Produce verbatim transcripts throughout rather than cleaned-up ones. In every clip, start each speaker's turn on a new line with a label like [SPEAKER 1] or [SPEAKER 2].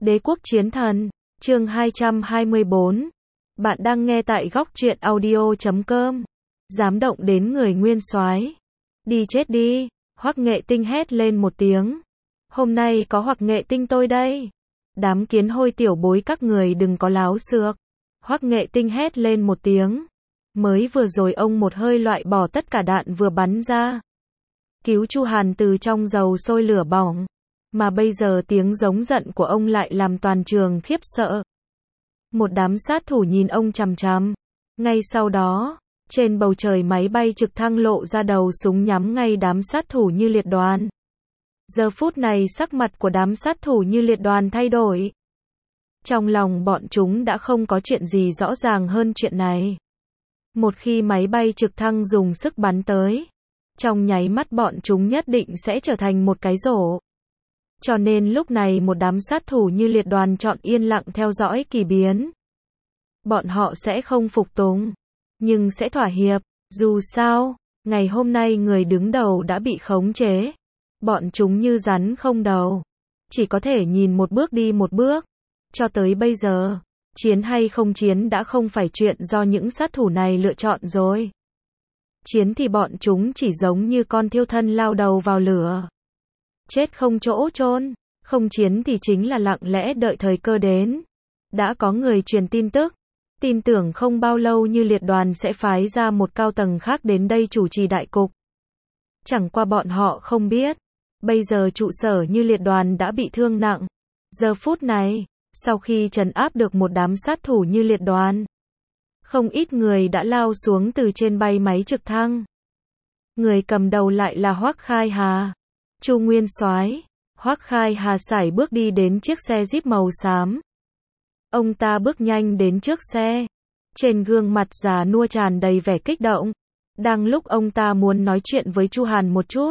[SPEAKER 1] Đế quốc chiến thần, chương hai trăm hai mươi bốn. Bạn đang nghe tại góc truyện audio chấm com. Dám động đến người nguyên soái, đi chết đi, Hoắc Nghệ Tinh hét lên một tiếng. Hôm nay có Hoắc Nghệ Tinh tôi đây. Đám kiến hôi tiểu bối các người đừng có láo xược. Hoắc Nghệ Tinh hét lên một tiếng. Mới vừa rồi ông một hơi loại bỏ tất cả đạn vừa bắn ra. Cứu Chu Hàn từ trong dầu sôi lửa bỏng. Mà bây giờ tiếng giống giận của ông lại làm toàn trường khiếp sợ. Một đám sát thủ nhìn ông chằm chằm. Ngay sau đó, trên bầu trời máy bay trực thăng lộ ra đầu súng nhắm ngay đám sát thủ Như Liệt Đoàn. Giờ phút này sắc mặt của đám sát thủ Như Liệt Đoàn thay đổi. Trong lòng bọn chúng đã không có chuyện gì rõ ràng hơn chuyện này. Một khi máy bay trực thăng dùng sức bắn tới, trong nháy mắt bọn chúng nhất định sẽ trở thành một cái rổ. Cho nên lúc này một đám sát thủ Như Liệt Đoàn chọn yên lặng theo dõi kỳ biến. Bọn họ sẽ không phục tùng, nhưng sẽ thỏa hiệp. Dù sao, ngày hôm nay người đứng đầu đã bị khống chế. Bọn chúng như rắn không đầu, chỉ có thể nhìn một bước đi một bước. Cho tới bây giờ, chiến hay không chiến đã không phải chuyện do những sát thủ này lựa chọn rồi. Chiến thì bọn chúng chỉ giống như con thiêu thân lao đầu vào lửa. Chết không chỗ chôn, không chiến thì chính là lặng lẽ đợi thời cơ đến. Đã có người truyền tin tức, tin tưởng không bao lâu Như Liệt Đoàn sẽ phái ra một cao tầng khác đến đây chủ trì đại cục. Chẳng qua bọn họ không biết, bây giờ trụ sở Như Liệt Đoàn đã bị thương nặng. Giờ phút này, sau khi trấn áp được một đám sát thủ Như Liệt Đoàn, không ít người đã lao xuống từ trên bay máy trực thăng. Người cầm đầu lại là Hoắc Khai Hà. Chu Nguyên Soái. Hoắc Khai Hà sải bước đi đến chiếc xe Jeep màu xám. Ông ta bước nhanh đến trước xe. Trên gương mặt già nua tràn đầy vẻ kích động. Đang lúc ông ta muốn nói chuyện với Chu Hàn một chút,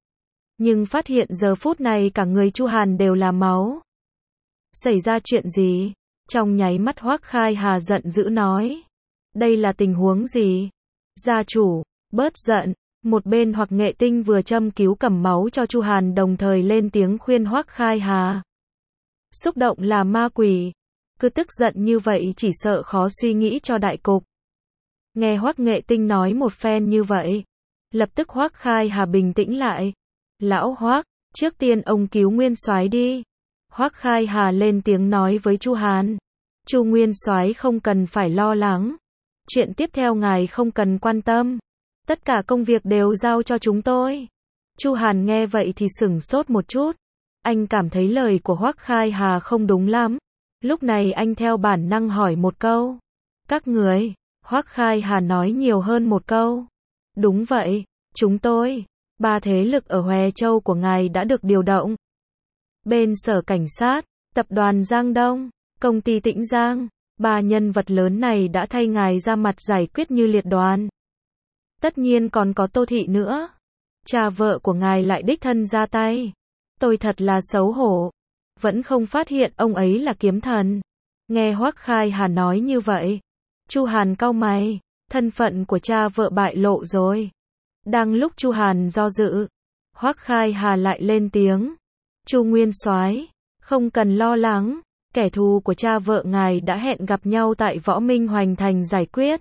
[SPEAKER 1] nhưng phát hiện giờ phút này cả người Chu Hàn đều là máu. Xảy ra chuyện gì? Trong nháy mắt Hoắc Khai Hà giận dữ nói. Đây là tình huống gì? Gia chủ, bớt giận. Một bên Hoắc Nghệ Tinh vừa châm cứu cầm máu cho Chu Hàn đồng thời lên tiếng khuyên Hoắc Khai Hà. Xúc động là ma quỷ. Cứ tức giận như vậy chỉ sợ khó suy nghĩ cho đại cục. Nghe Hoắc Nghệ Tinh nói một phen như vậy, lập tức Hoắc Khai Hà bình tĩnh lại. Lão Hoắc, trước tiên ông cứu Nguyên Soái đi. Hoắc Khai Hà lên tiếng nói với Chu Hàn. Chu Nguyên Soái không cần phải lo lắng. Chuyện tiếp theo ngài không cần quan tâm. Tất cả công việc đều giao cho chúng tôi. Chu Hàn nghe vậy thì sửng sốt một chút. Anh cảm thấy lời của Hoắc Khai Hà không đúng lắm. Lúc này anh theo bản năng hỏi một câu. Các người? Hoắc Khai Hà nói nhiều hơn một câu. Đúng vậy, chúng tôi. Ba thế lực ở Hòe Châu của ngài đã được điều động. Bên sở cảnh sát, tập đoàn Giang Đông, công ty Tĩnh Giang. Ba nhân vật lớn này đã thay ngài ra mặt giải quyết Như Liệt Đoàn. Tất nhiên còn có Tô Thị nữa. Cha vợ của ngài lại đích thân ra tay. Tôi thật là xấu hổ. Vẫn không phát hiện ông ấy là kiếm thần. Nghe Hoắc Khai Hà nói như vậy, Chu Hàn cau mày. Thân phận của cha vợ bại lộ rồi. Đang lúc Chu Hàn do dự, Hoắc Khai Hà lại lên tiếng. Chu Nguyên Soái, không cần lo lắng. Kẻ thù của cha vợ ngài đã hẹn gặp nhau tại Võ Minh Hoành Thành giải quyết.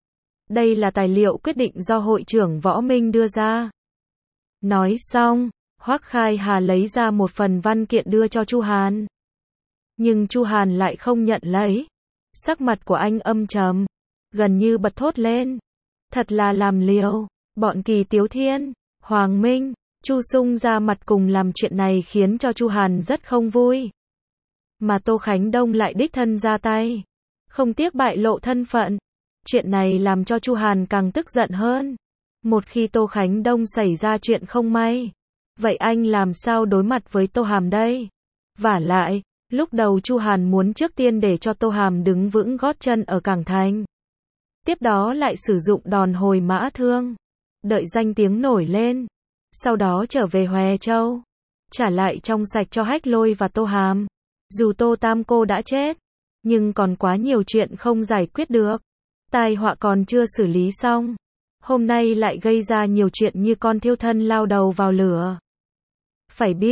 [SPEAKER 1] Đây là tài liệu quyết định do hội trưởng Võ Minh đưa ra. Nói xong, Hoắc Khai Hà lấy ra một phần văn kiện đưa cho Chu Hàn. Nhưng Chu Hàn lại không nhận lấy. Sắc mặt của anh âm trầm, gần như bật thốt lên. Thật là làm liều. Bọn Kỳ Tiếu Thiên, Hoàng Minh, Chu Sung ra mặt cùng làm chuyện này khiến cho Chu Hàn rất không vui. Mà Tô Khánh Đông lại đích thân ra tay, không tiếc bại lộ thân phận. Chuyện này làm cho Chu Hàn càng tức giận hơn. Một khi Tô Khánh Đông xảy ra chuyện không may, vậy anh làm sao đối mặt với Tô Hàm đây? Vả lại, lúc đầu Chu Hàn muốn trước tiên để cho Tô Hàm đứng vững gót chân ở Cảng Thành. Tiếp đó lại sử dụng đòn hồi mã thương. Đợi danh tiếng nổi lên. Sau đó trở về Hòe Châu. Trả lại trong sạch cho Hách Lôi và Tô Hàm. Dù Tô Tam cô đã chết, nhưng còn quá nhiều chuyện không giải quyết được. Tai họa còn chưa xử lý xong. Hôm nay lại gây ra nhiều chuyện như con thiêu thân lao đầu vào lửa. Phải biết,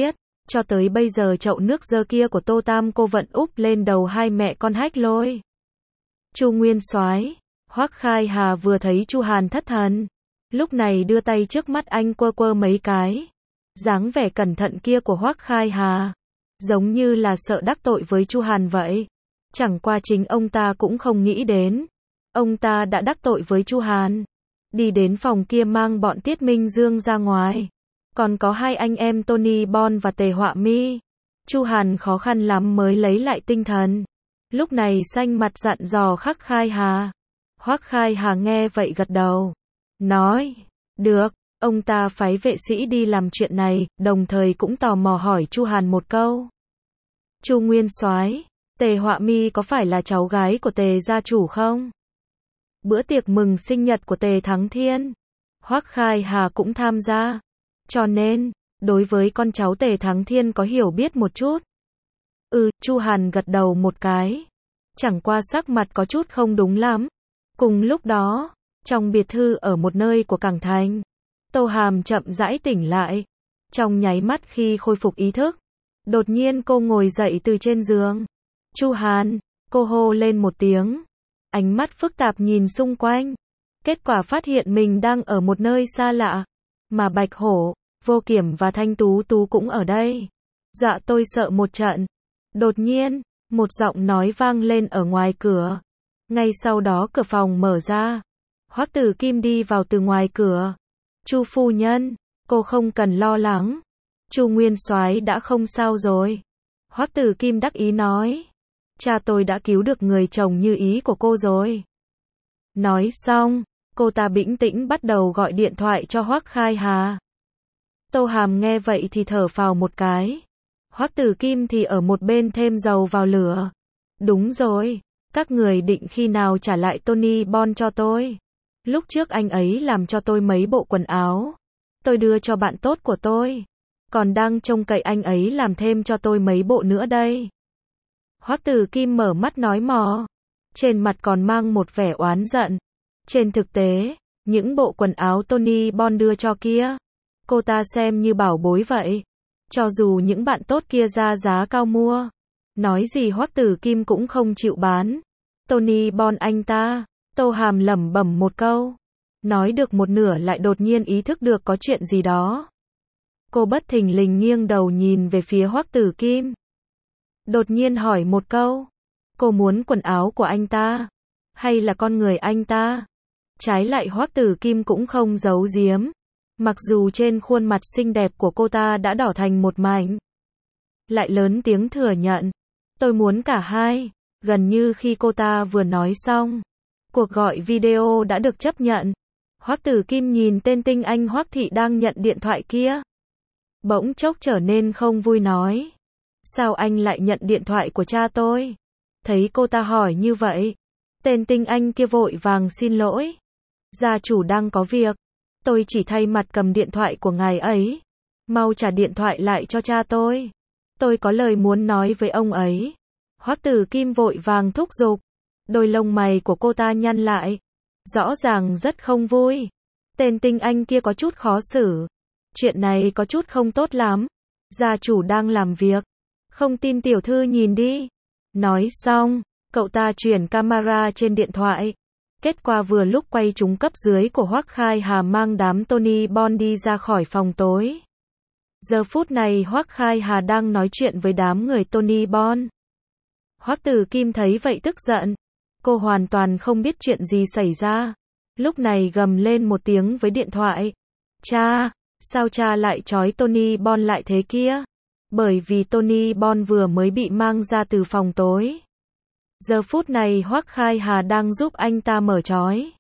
[SPEAKER 1] Cho tới bây giờ chậu nước dơ kia của Tô Tam cô vẫn úp lên đầu hai mẹ con Hách Lôi. Chu Nguyên Soái, Hoắc Khai Hà vừa thấy Chu Hàn thất thần, lúc này đưa tay trước mắt anh quơ quơ mấy cái. Dáng vẻ cẩn thận kia của Hoắc Khai Hà, giống như là sợ đắc tội với Chu Hàn vậy. Chẳng qua chính ông ta cũng không nghĩ đến, ông ta đã đắc tội với Chu Hàn. Đi đến phòng kia mang bọn Tiết Minh Dương ra ngoài. Còn có hai anh em Tony Bon và Tề Họa Mi. Chu Hàn khó khăn lắm mới lấy lại tinh thần. Lúc này xanh mặt dặn dò Hoắc Khai Hà. Hoắc Khai Hà nghe vậy gật đầu. Nói, được, ông ta phái vệ sĩ đi làm chuyện này, đồng thời cũng tò mò hỏi Chu Hàn một câu. Chu Nguyên Soái, Tề Họa Mi có phải là cháu gái của Tề gia chủ không? Bữa tiệc mừng sinh nhật của Tề Thắng Thiên, Hoắc Khai Hà cũng tham gia. Cho nên, đối với con cháu Tề Thắng Thiên có hiểu biết một chút. Ừ, Chu Hàn gật đầu một cái. Chẳng qua sắc mặt có chút không đúng lắm. Cùng lúc đó, trong biệt thự ở một nơi của Cảng Thành, Tô Hàm chậm rãi tỉnh lại. Trong nháy mắt khi khôi phục ý thức, đột nhiên cô ngồi dậy từ trên giường. Chu Hàn, cô hô lên một tiếng. Ánh mắt phức tạp nhìn xung quanh. Kết quả phát hiện mình đang ở một nơi xa lạ. Mà Bạch Hổ, Vô Kiểm và Thanh Tú Tú cũng ở đây. Dọa tôi sợ một trận. Đột nhiên, một giọng nói vang lên ở ngoài cửa. Ngay sau đó cửa phòng mở ra. Hoắc Tử Kim đi vào từ ngoài cửa. Chu phu nhân, cô không cần lo lắng. Chu Nguyên Soái đã không sao rồi. Hoắc Tử Kim đắc ý nói. Cha tôi đã cứu được người chồng như ý của cô rồi. Nói xong, cô ta bĩnh tĩnh bắt đầu gọi điện thoại cho Hoắc Khai Hà. Tô Hàm nghe vậy thì thở phào một cái. Hoắc Tử Kim thì ở một bên thêm dầu vào lửa. Đúng rồi, các người định khi nào trả lại Tony Bon cho tôi? Lúc trước anh ấy làm cho tôi mấy bộ quần áo. Tôi đưa cho bạn tốt của tôi. Còn đang trông cậy anh ấy làm thêm cho tôi mấy bộ nữa đây. Hoắc Tử Kim mở mắt nói mò. Trên mặt còn mang một vẻ oán giận. Trên thực tế, những bộ quần áo Tony Bon đưa cho kia, cô ta xem như bảo bối vậy. Cho dù những bạn tốt kia ra giá cao mua, nói gì Hoắc Tử Kim cũng không chịu bán. Tony Bon anh ta, Tô Hàm lẩm bẩm một câu. Nói được một nửa lại đột nhiên ý thức được có chuyện gì đó. Cô bất thình lình nghiêng đầu nhìn về phía Hoắc Tử Kim. Đột nhiên hỏi một câu. Cô muốn quần áo của anh ta? Hay là con người anh ta? Trái lại Hoắc Tử Kim cũng không giấu giếm. Mặc dù trên khuôn mặt xinh đẹp của cô ta đã đỏ thành một mảnh. Lại lớn tiếng thừa nhận. Tôi muốn cả hai. Gần như khi cô ta vừa nói xong, cuộc gọi video đã được chấp nhận. Hoắc Tử Kim nhìn tên tinh anh Hoắc Thị đang nhận điện thoại kia. Bỗng chốc trở nên không vui nói. Sao anh lại nhận điện thoại của cha tôi? Thấy cô ta hỏi như vậy, tên tinh anh kia vội vàng xin lỗi. Gia chủ đang có việc. Tôi chỉ thay mặt cầm điện thoại của ngài ấy. Mau trả điện thoại lại cho cha tôi. Tôi có lời muốn nói với ông ấy. Hoắc Tử Kim vội vàng thúc giục. Đôi lông mày của cô ta nhăn lại. Rõ ràng rất không vui. Tên tinh anh kia có chút khó xử. Chuyện này có chút không tốt lắm. Gia chủ đang làm việc. Không tin tiểu thư nhìn đi. Nói xong, cậu ta chuyển camera trên điện thoại. Kết quả vừa lúc quay trúng cấp dưới của Hoắc Khai Hà mang đám Tony Bon đi ra khỏi phòng tối. Giờ phút này Hoắc Khai Hà đang nói chuyện với đám người Tony Bon. Hoắc Tử Kim thấy vậy tức giận. Cô hoàn toàn không biết chuyện gì xảy ra. Lúc này gầm lên một tiếng với điện thoại. Cha, sao cha lại trói Tony Bon lại thế kia? Bởi vì Tony Bon vừa mới bị mang ra từ phòng tối. Giờ phút này Hoắc Khai Hà đang giúp anh ta mở trói.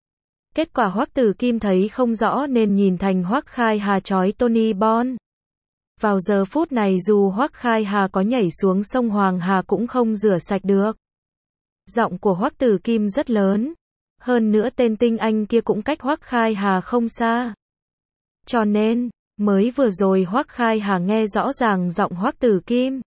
[SPEAKER 1] Kết quả Hoắc Tử Kim thấy không rõ nên nhìn thành Hoắc Khai Hà trói Tony Bon. Vào giờ phút này dù Hoắc Khai Hà có nhảy xuống sông Hoàng Hà cũng không rửa sạch được. Giọng của Hoắc Tử Kim rất lớn. Hơn nữa tên tinh anh kia cũng cách Hoắc Khai Hà không xa. Cho nên, mới vừa rồi Hoắc Khai Hà nghe rõ ràng giọng Hoắc Tử Kim.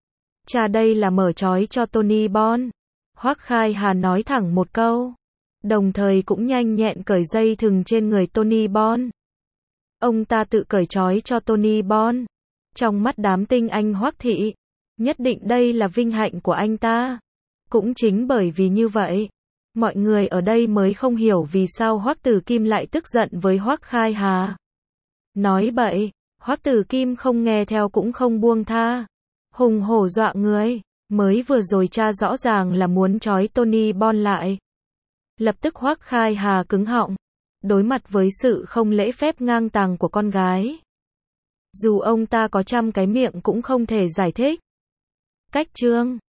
[SPEAKER 1] Cha đây là mở trói cho Tony Bon. Hoắc Khai Hà nói thẳng một câu. Đồng thời cũng nhanh nhẹn cởi dây thừng trên người Tony Bon. Ông ta tự cởi trói cho Tony Bon. Trong mắt đám tinh anh Hoắc thị, nhất định đây là vinh hạnh của anh ta. Cũng chính bởi vì như vậy, mọi người ở đây mới không hiểu vì sao Hoắc Tử Kim lại tức giận với Hoắc Khai Hà. Nói bậy, Hoắc Tử Kim không nghe theo cũng không buông tha. Hùng hổ dọa người, mới vừa rồi cha rõ ràng là muốn trói Tony Bon lại. Lập tức Hoắc Khai Hà cứng họng, đối mặt với sự không lễ phép ngang tàng của con gái. Dù ông ta có trăm cái miệng cũng không thể giải thích. Cách chương